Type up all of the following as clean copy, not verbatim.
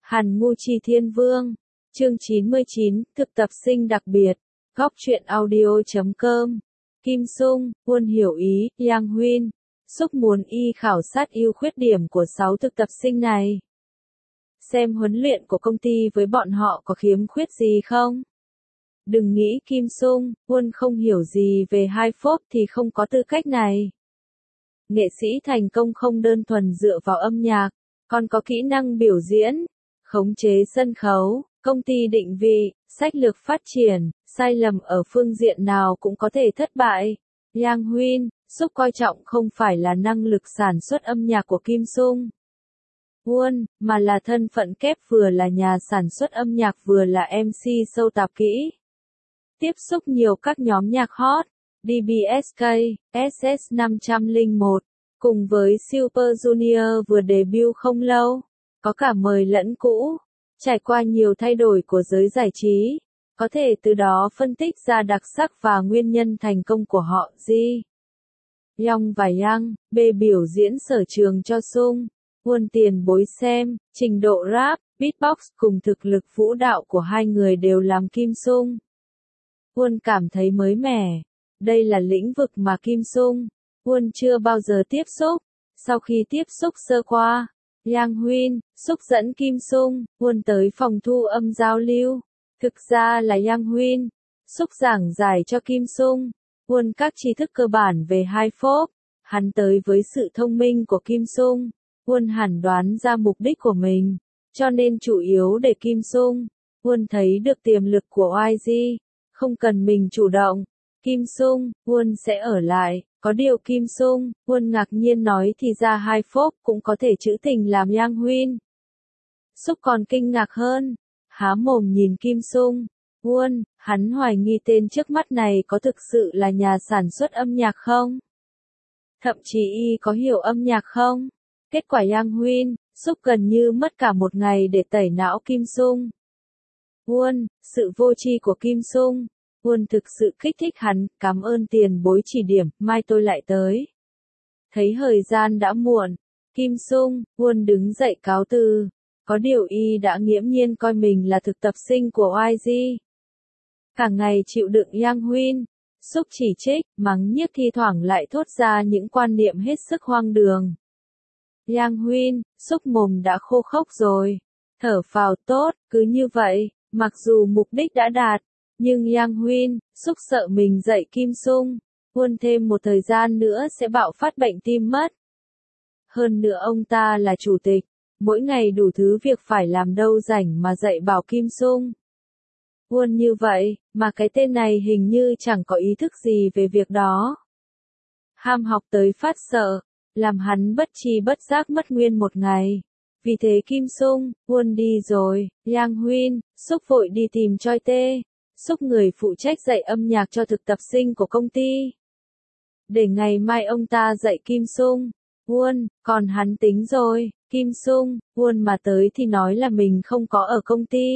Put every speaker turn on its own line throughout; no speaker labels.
Hàn Ngu Chi Thiên Vương. Chương 99, thực tập sinh đặc biệt. Góc truyện audio.com. Kim Sung, Won hiểu ý, Yang Huyên. Súc muốn y khảo sát ưu khuyết điểm của 6 thực tập sinh này. Xem huấn luyện của công ty với bọn họ có khiếm khuyết gì không? Đừng nghĩ Kim Sung, Won không hiểu gì về Hi-pop thì không có tư cách này. Nghệ sĩ thành công không đơn thuần dựa vào âm nhạc, còn có kỹ năng biểu diễn, khống chế sân khấu, công ty định vị, sách lược phát triển, sai lầm ở phương diện nào cũng có thể thất bại. Yang Huyên, Súc coi trọng không phải là năng lực sản xuất âm nhạc của Kim Sung Won, mà là thân phận kép vừa là nhà sản xuất âm nhạc vừa là MC show tạp kỹ. Tiếp xúc nhiều các nhóm nhạc hot, DBSK, SS501, cùng với Super Junior vừa debut không lâu, có cả mời lẫn cũ, trải qua nhiều thay đổi của giới giải trí, có thể từ đó phân tích ra đặc sắc và nguyên nhân thành công của họ. Ji Yong và Yang, B biểu diễn sở trường cho Sung Won tiền bối xem, trình độ rap, beatbox cùng thực lực vũ đạo của hai người đều làm Kim Sung Won cảm thấy mới mẻ. Đây là lĩnh vực mà Kim Sung Won chưa bao giờ tiếp xúc. Sau khi tiếp xúc sơ qua, Yang Huyên, Súc dẫn Kim Sung Won tới phòng thu âm giao lưu. Thực ra là Yang Huyên, Súc giảng giải cho Kim Sung Won các tri thức cơ bản về Hi-pop. Hắn tới với sự thông minh của Kim Sung Won hẳn đoán ra mục đích của mình, cho nên chủ yếu để Kim Sung Won thấy được tiềm lực của YG. Không cần mình chủ động, Kim Sung Won sẽ ở lại. Có điều Kim Sung Won ngạc nhiên nói thì ra Hi-pop cũng có thể trữ tình làm Yang Huyên. Súc còn kinh ngạc hơn, há mồm nhìn Kim Sung Won, hắn hoài nghi tên trước mắt này có thực sự là nhà sản xuất âm nhạc không? Thậm chí y có hiểu âm nhạc không? Kết quả Yang Huyên, Súc gần như mất cả một ngày để tẩy não Kim Sung Won. Sự vô tri của Kim Sung Won thực sự kích thích hắn. Cảm ơn tiền bối chỉ điểm, mai tôi lại tới. Thấy thời gian đã muộn, Kim Sung Won đứng dậy cáo từ. Có điều y đã nghiễm nhiên coi mình là thực tập sinh của YG. Cả ngày chịu đựng Yang Huyên, Súc chỉ trích, mắng nhiếc, thi thoảng lại thốt ra những quan niệm hết sức hoang đường. Yang Huyên, Súc mồm đã khô khốc rồi. Thở phào tốt, cứ như vậy, mặc dù mục đích đã đạt, nhưng Yang Huyên, Súc sợ mình dạy Kim Sung Won thêm một thời gian nữa sẽ bạo phát bệnh tim mất. Hơn nữa ông ta là chủ tịch, mỗi ngày đủ thứ việc phải làm, đâu rảnh mà dạy bảo Kim Sung Won như vậy, mà cái tên này hình như chẳng có ý thức gì về việc đó. Ham học tới phát sợ, làm hắn bất tri bất giác mất nguyên một ngày. Vì thế Kim Sung Won đi rồi, Yang Huyên, Súc vội đi tìm Choi Tae, Súc người phụ trách dạy âm nhạc cho thực tập sinh của công ty. Để ngày mai ông ta dạy Kim Sung Won, còn hắn tính rồi, Kim Sung Won mà tới thì nói là mình không có ở công ty.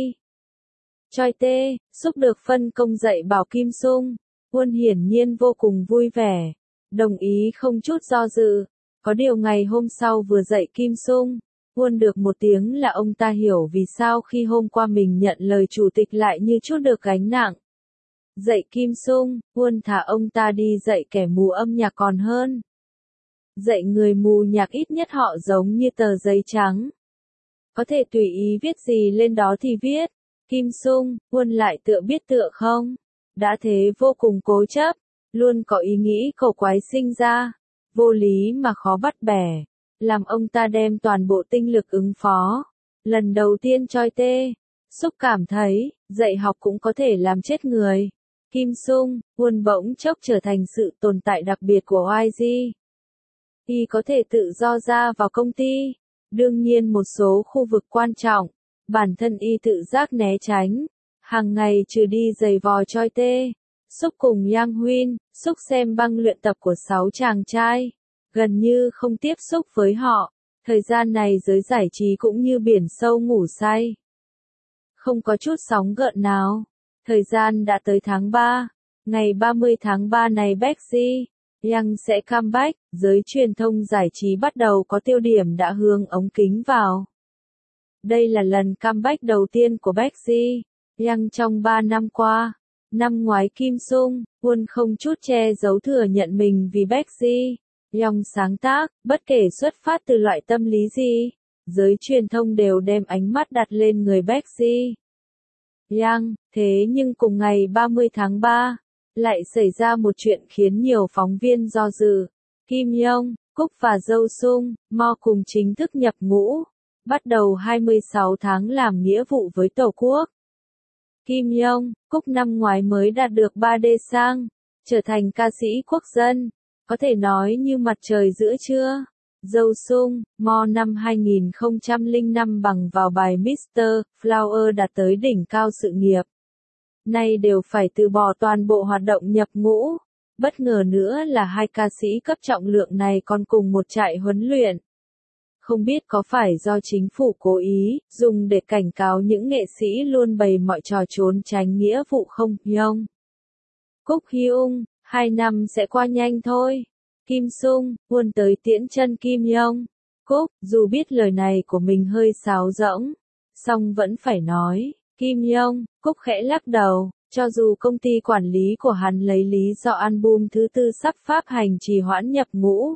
Choi Tae, Súc được phân công dạy bảo Kim Sung Won hiển nhiên vô cùng vui vẻ, đồng ý không chút do dự. Có điều ngày hôm sau vừa dạy Kim Sung Won được một tiếng là ông ta hiểu vì sao khi hôm qua mình nhận lời chủ tịch lại như chút được gánh nặng. Dạy Kim Sung Won thả ông ta đi dạy kẻ mù âm nhạc còn hơn. Dạy người mù nhạc ít nhất họ giống như tờ giấy trắng, có thể tùy ý viết gì lên đó thì viết. Kim Sung Won lại tựa biết tựa không, đã thế vô cùng cố chấp, luôn có ý nghĩ cổ quái sinh ra, vô lý mà khó bắt bẻ, làm ông ta đem toàn bộ tinh lực ứng phó. Lần đầu tiên Choi Tae, Súc cảm thấy, dạy học cũng có thể làm chết người. Kim Sung Won bỗng chốc trở thành sự tồn tại đặc biệt của YG. Y có thể tự do ra vào công ty. Đương nhiên một số khu vực quan trọng, bản thân y tự giác né tránh. Hàng ngày trừ đi giày vò Choi Tae, Súc cùng Yang Huyên, Súc xem băng luyện tập của 6 chàng trai. Gần như không tiếp xúc với họ. Thời gian này giới giải trí cũng như biển sâu ngủ say, không có chút sóng gợn nào. Thời gian đã tới tháng 3. Ngày 30 tháng 3 này Baekje Yang sẽ comeback. Giới truyền thông giải trí bắt đầu có tiêu điểm đã hướng ống kính vào Đây là lần comeback đầu tiên của Baekhyun trong 3 năm qua. Năm ngoái Kim Sung Won không chút che giấu thừa nhận mình vì Baekhyun sáng tác, bất kể xuất phát từ loại tâm lý gì, giới truyền thông đều đem ánh mắt đặt lên người Baekhyun. Thế nhưng cùng ngày 30 tháng 3, lại xảy ra một chuyện khiến nhiều phóng viên do dự. Kim Yong, Cúc và Jong Sung Mo cùng chính thức nhập ngũ, bắt đầu 26 tháng làm nghĩa vụ với Tổ quốc. Kim Yong, Cúc năm ngoái mới đạt được 3D sang, trở thành ca sĩ quốc dân, có thể nói như mặt trời giữa trưa. Jong Sung Mo năm 2005 bằng vào bài Mr. Flower đạt tới đỉnh cao sự nghiệp. Nay đều phải từ bỏ toàn bộ hoạt động nhập ngũ. Bất ngờ nữa là hai ca sĩ cấp trọng lượng này còn cùng một trại huấn luyện. Không biết có phải do chính phủ cố ý dùng để cảnh cáo những nghệ sĩ luôn bày mọi trò trốn tránh nghĩa vụ không? Yong, Cúc Hyung, 2 năm sẽ qua nhanh thôi. Kim Sung Won tới tiễn chân Kim Yong, Cúc, dù biết lời này của mình hơi sáo rỗng, song vẫn phải nói. Kim Yong, Cúc khẽ lắc đầu, cho dù công ty quản lý của hắn lấy lý do album thứ 4 sắp phát hành trì hoãn nhập ngũ.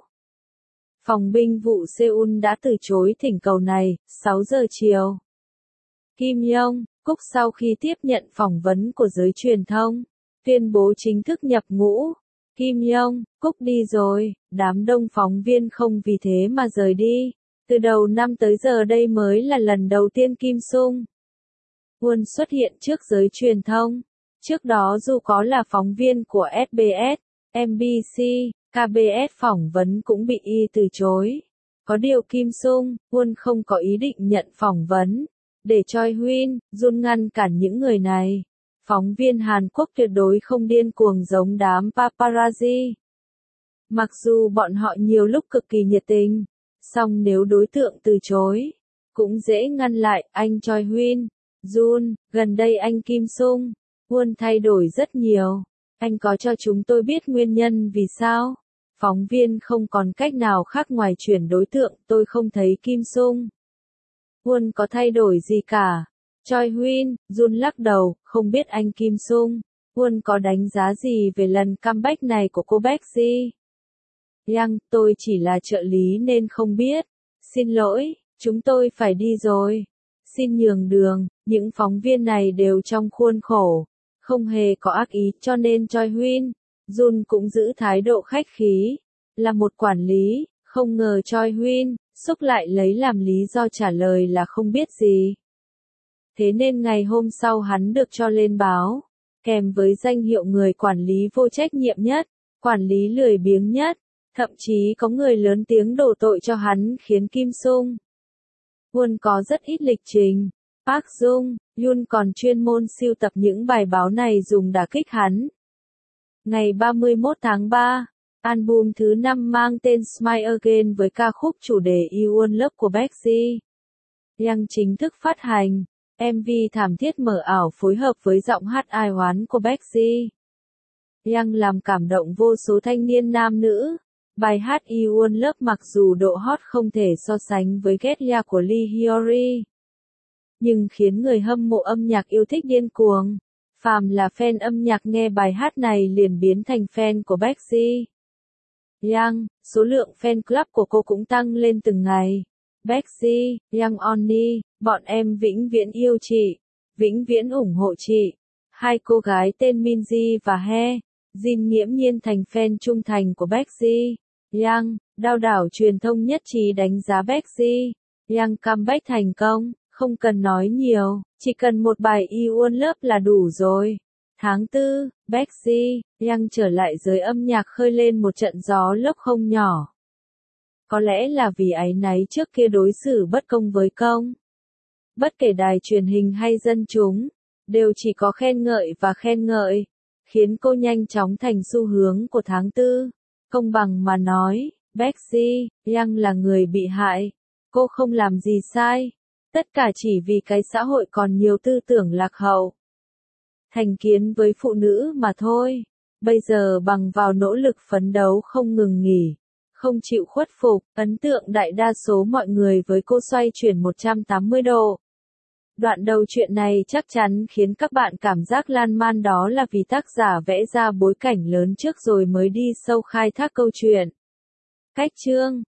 Phòng binh vụ Seoul đã từ chối thỉnh cầu này, 6 giờ chiều. Kim Yong, Cúc sau khi tiếp nhận phỏng vấn của giới truyền thông, tuyên bố chính thức nhập ngũ. Kim Yong, Cúc đi rồi, đám đông phóng viên không vì thế mà rời đi. Từ đầu năm tới giờ đây mới là lần đầu tiên Kim Sung Won xuất hiện trước giới truyền thông. Trước đó dù có là phóng viên của SBS, MBC, KBS phỏng vấn cũng bị từ chối. Có điều Kim Sung Won không có ý định nhận phỏng vấn, để Choi Hyun Jun ngăn cản những người này. Phóng viên Hàn Quốc tuyệt đối không điên cuồng giống đám paparazzi. Mặc dù bọn họ nhiều lúc cực kỳ nhiệt tình, song nếu đối tượng từ chối, cũng dễ ngăn lại. Anh Choi Hyun Jun, gần đây anh Kim Sung Won thay đổi rất nhiều. Anh có cho chúng tôi biết nguyên nhân vì sao? Phóng viên không còn cách nào khác ngoài chuyển đối tượng. Tôi không thấy Kim Sung Won có thay đổi gì cả. Choi Hyun Jun lắc đầu, không biết anh Kim Sung Won có đánh giá gì về lần comeback này của cô Baekhyun. Tôi chỉ là trợ lý nên không biết. Xin lỗi, chúng tôi phải đi rồi. Xin nhường đường. Những phóng viên này đều trong khuôn khổ, không hề có ác ý, cho nên Choi Hyun Jun cũng giữ thái độ khách khí. Là một quản lý, không ngờ Choi Hyun Suk lại lấy làm lý do trả lời là không biết gì. Thế nên ngày hôm sau hắn được cho lên báo, kèm với danh hiệu người quản lý vô trách nhiệm nhất, quản lý lười biếng nhất. Thậm chí có người lớn tiếng đổ tội cho hắn khiến Kim Sung Won có rất ít lịch trình. Park Jung Yoon còn chuyên môn sưu tập những bài báo này dùng đả kích hắn. Ngày 31 tháng 3, album thứ 5 mang tên Smile Again với ca khúc chủ đề You Won't Love của Baekhyun chính thức phát hành. MV thảm thiết mờ ảo phối hợp với giọng hát ai oán của Baekhyun làm cảm động vô số thanh niên nam nữ. Bài hát You Won't Love mặc dù độ hot không thể so sánh với Get Ya của Lee Hyori, nhưng khiến người hâm mộ âm nhạc yêu thích điên cuồng. Phàm là fan âm nhạc nghe bài hát này liền biến thành fan của Baekhyun. Số lượng fan club của cô cũng tăng lên từng ngày. Baekhyun Only, bọn em vĩnh viễn yêu chị, vĩnh viễn ủng hộ chị. Hai cô gái tên Minji và He Jin nghiễm nhiên thành fan trung thành của Baekhyun. Đao đảo truyền thông nhất trí đánh giá Baekhyun comeback thành công. Không cần nói nhiều, chỉ cần một bài You Won't Love là đủ rồi. Tháng 4, Baekhyun trở lại giới âm nhạc khơi lên một trận gió lốc không nhỏ. Có lẽ là vì áy náy trước kia đối xử bất công với công. Bất kể đài truyền hình hay dân chúng, đều chỉ có khen ngợi và khen ngợi, khiến cô nhanh chóng thành xu hướng của tháng 4. Công bằng mà nói, Baekhyun là người bị hại. Cô không làm gì sai. Tất cả chỉ vì cái xã hội còn nhiều tư tưởng lạc hậu, thành kiến với phụ nữ mà thôi. Bây giờ bằng vào nỗ lực phấn đấu không ngừng nghỉ, không chịu khuất phục, ấn tượng đại đa số mọi người với cô xoay chuyển 180 độ. Đoạn đầu chuyện này chắc chắn khiến các bạn cảm giác lan man, đó là vì tác giả vẽ ra bối cảnh lớn trước rồi mới đi sâu khai thác câu chuyện. Cách chương